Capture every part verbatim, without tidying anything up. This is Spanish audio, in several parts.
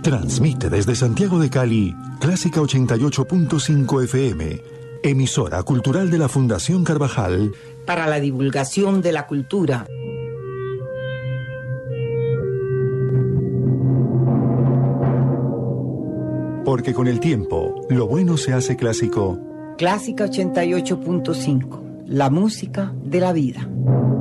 Transmite desde Santiago de Cali, Clásica ochenta y ocho punto cinco F M, emisora cultural de la Fundación Carvajal, para la divulgación de la cultura. Porque con el tiempo, lo bueno se hace clásico. Clásica ochenta y ocho punto cinco, la música de la vida.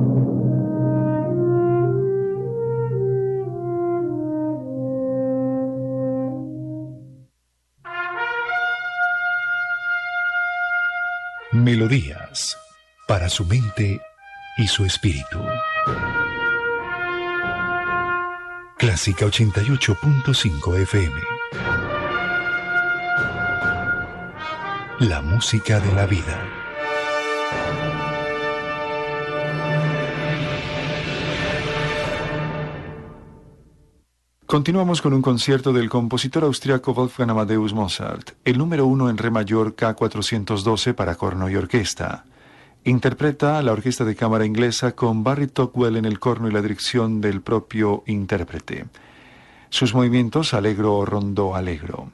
Melodías para su mente y su espíritu. Clásica ochenta y ocho punto cinco F M. La música de la vida. Continuamos con un concierto del compositor austriaco Wolfgang Amadeus Mozart, el número uno en re mayor K cuatrocientos doce para corno y orquesta. Interpreta a la orquesta de cámara inglesa con Barry Tocqueville en el corno y la dirección del propio intérprete. Sus movimientos allegro, rondó, allegro.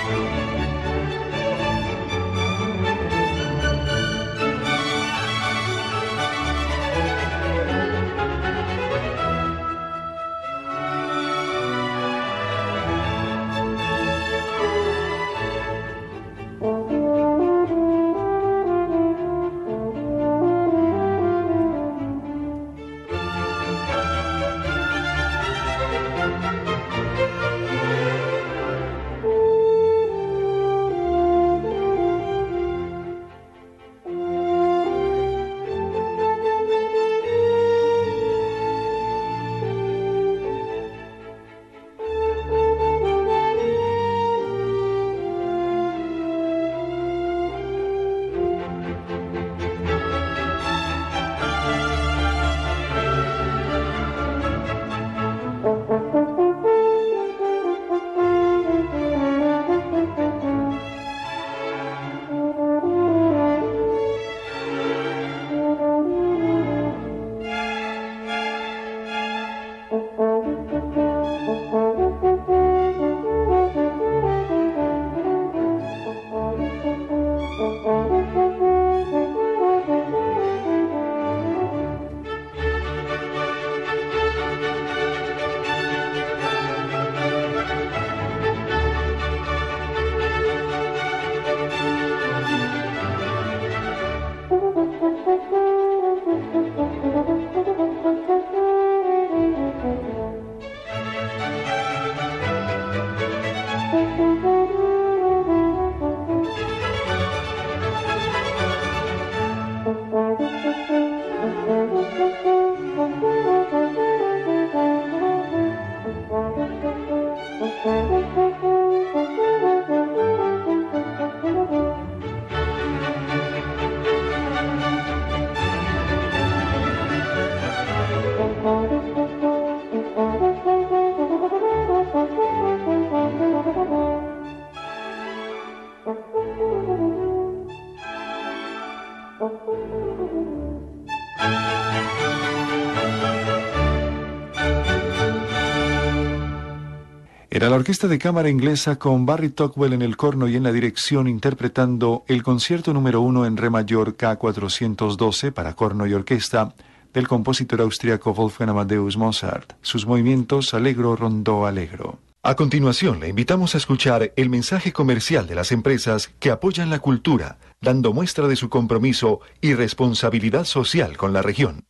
Era la orquesta de cámara inglesa con Barry Tocqueville en el corno y en la dirección interpretando el concierto número uno en re mayor K cuatrocientos doce para corno y orquesta del compositor austriaco Wolfgang Amadeus Mozart. Sus movimientos allegro, rondó, allegro. A continuación, le invitamos a escuchar el mensaje comercial de las empresas que apoyan la cultura, dando muestra de su compromiso y responsabilidad social con la región.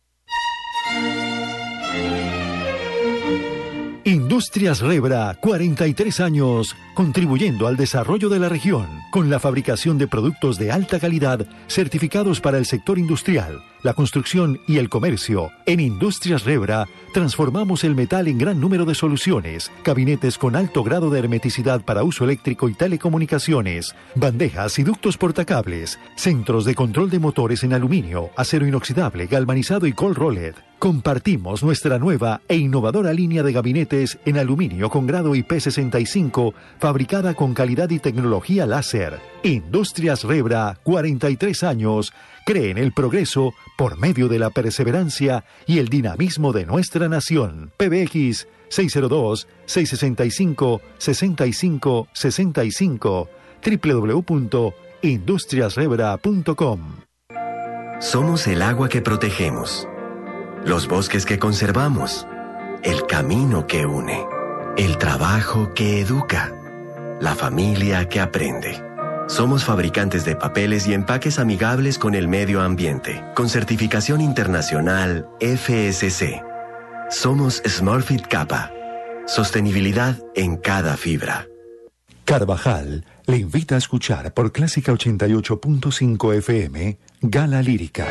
Industrias Rebra, cuarenta y tres años, contribuyendo al desarrollo de la región, con la fabricación de productos de alta calidad, certificados para el sector industrial, la construcción y el comercio. En Industrias Rebra, transformamos el metal en gran número de soluciones, gabinetes con alto grado de hermeticidad para uso eléctrico y telecomunicaciones, bandejas y ductos portacables, centros de control de motores en aluminio, acero inoxidable, galvanizado y cold rolled. Compartimos nuestra nueva e innovadora línea de gabinetes en aluminio con grado I P sesenta y cinco, fabricada con calidad y tecnología láser. Industrias Rebra, cuarenta y tres años, cree en el progreso por medio de la perseverancia y el dinamismo de nuestra nación. P B X seis cero dos, seis seis cinco, seis cinco seis cinco, doble u doble u doble u punto industrias rebra punto com. Somos el agua que protegemos, los bosques que conservamos, el camino que une, el trabajo que educa, la familia que aprende. Somos fabricantes de papeles y empaques amigables con el medio ambiente, con certificación internacional F S C. Somos Smurfit Kappa. Sostenibilidad en cada fibra. Carvajal le invita a escuchar por Clásica ochenta y ocho punto cinco F M, Gala Lírica.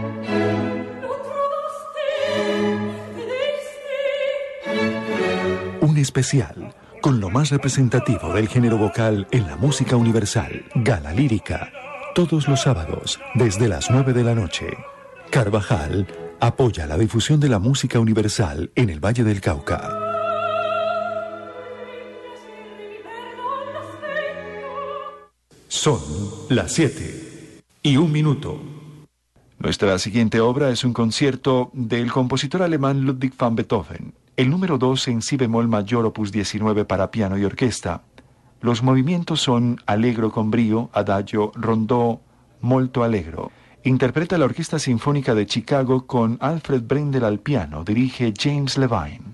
Un especial con lo más representativo del género vocal en la música universal, Gala Lírica, todos los sábados desde las nueve de la noche. Carvajal apoya la difusión de la música universal en el Valle del Cauca. Son las siete y un minuto. Nuestra siguiente obra es un concierto del compositor alemán Ludwig van Beethoven, el número dos en si bemol mayor opus diecinueve para piano y orquesta. Los movimientos son allegro con brío, adagio, rondó, molto allegro. Interpreta la Orquesta Sinfónica de Chicago con Alfred Brendel al piano. Dirige James Levine.